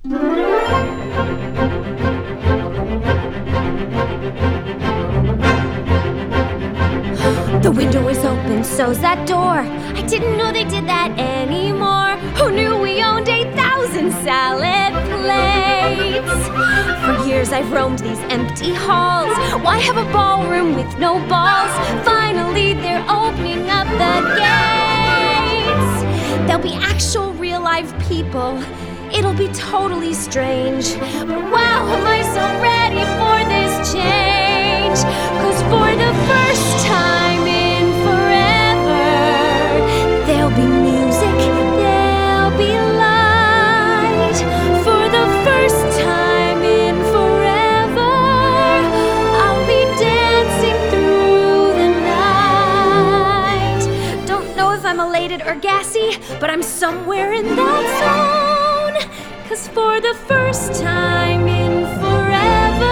The window is open, so's that door. I didn't know they did that anymore. Who knew we owned 8,000 salad plates? For years I've roamed these empty halls. Why have a ballroom with no balls? Finally they're opening up the gates. There'll be actual real live people. It'll be totally strange. But wow, am I so ready for this change? 'Cause for the first time in forever, there'll be music, there'll be light. For the first time in forever, I'll be dancing through the night. Don't know if I'm elated or gassy, but I'm somewhere in that zone. 'Cause for the first time in forever,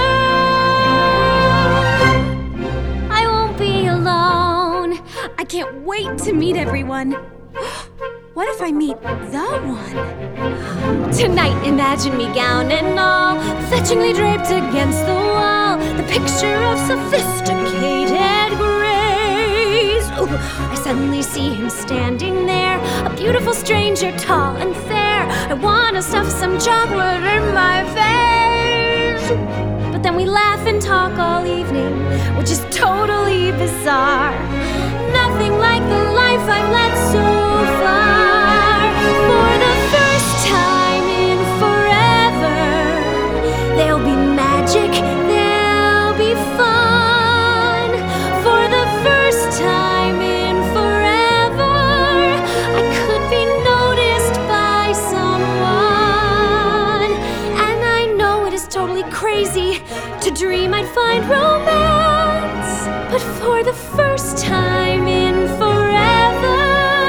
I won't be alone. I can't wait to meet everyone. What if I meet the one? Tonight, imagine me gown and all, fetchingly draped against the wall, the picture of sophisticated grace. Ooh, I suddenly see him standing there, a beautiful stranger, tall and fair. I wanna stuff some chocolate in my face. But then we laugh and talk all evening, which is totally bizarre. Nothing like the life I've led so far. For the first time in forever, there'll be magic, there'll be fun. For the first time in forever, I could be noticed by someone. And I know it is totally crazy to dream I'd find romance, but for the first time in forever,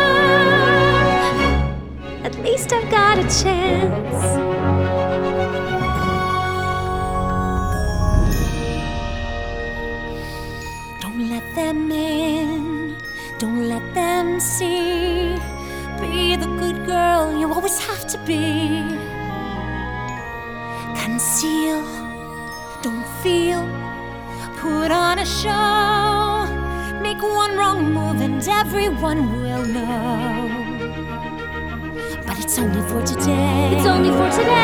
at least I've got a chance. Don't let them in, don't let them see. Be the good girl you always have to be. Conceal, don't feel, put on a show. Make one wrong move and everyone will know. But it's only for today. It's only for today.